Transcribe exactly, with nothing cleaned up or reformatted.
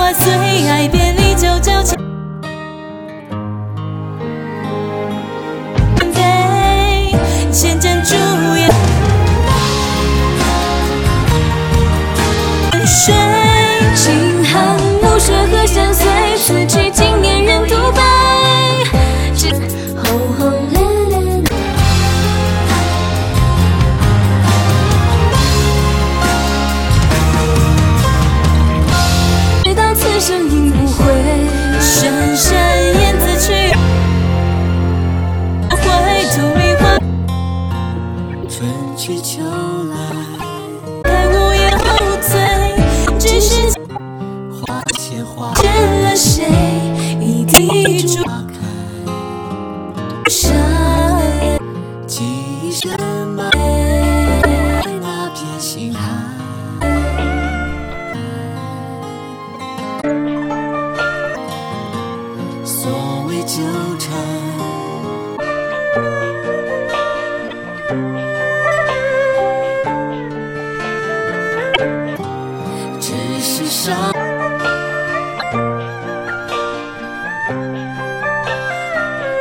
话随爱别离就交情。千盏烛焰，水轻寒露雪和相随，此去经年人独白。轰轰烈烈，直到此生应不悔。 深深燕子去，回头迷幻。 春去秋来， 开无言后醉，只是花前花见了谁，一滴烛花开， 上记忆深埋那片心海。所谓纠缠，只是伤。